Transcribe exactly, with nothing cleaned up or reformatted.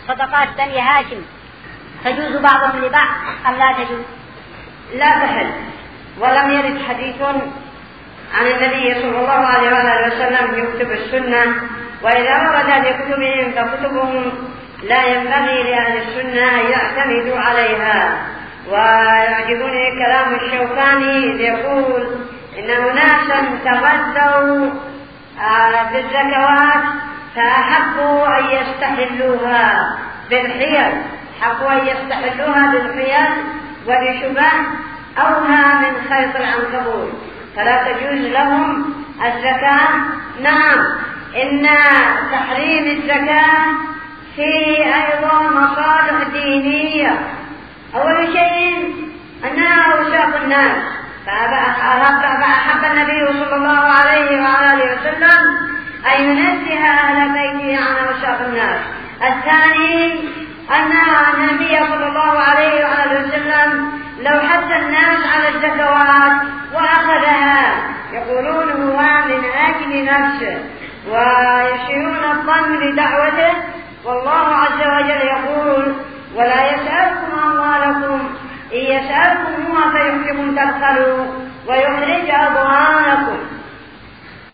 صدقات بني هاشم تجوز بعضهم لبعض أم لا تجوز؟ لا تحل، ولم يرد حديث عن النبي صلى الله عليه وآله وسلم يكتب السنة، وإذا ورد بكتبهم فكتبهم لا ينبغي لأهل السنة أن يعتمدوا عليها. ويعجبني كلام الشوكاني يقول إن أناسا تغذوا بالزكوات فأحبوا أن يستحلوها بالحيل، حبوا أن يستحلوها بالحيل وبشبه أوها من خيط العنكبوت، فلا تجوز لهم الزكاة. نعم، إن تحريم الزكاة فيه أيضا مصالح دينية. أول شيء أنها أوساخ الناس، فأحب النبي صلى الله عليه وآله وسلم أن ينزه أهل بيته عن أوساخ الناس. الثاني أن النبي صلى الله عليه وآله وسلم لو حث الناس على الزكوات وأخذها يقولون هو من أجل نفسه ويشيرون الظن لدعوته، والله عز وجل يقول ولا يسألكم أموالكم إن يسألكم هو فيحكم تبخلوا ويخرج أضغانكم.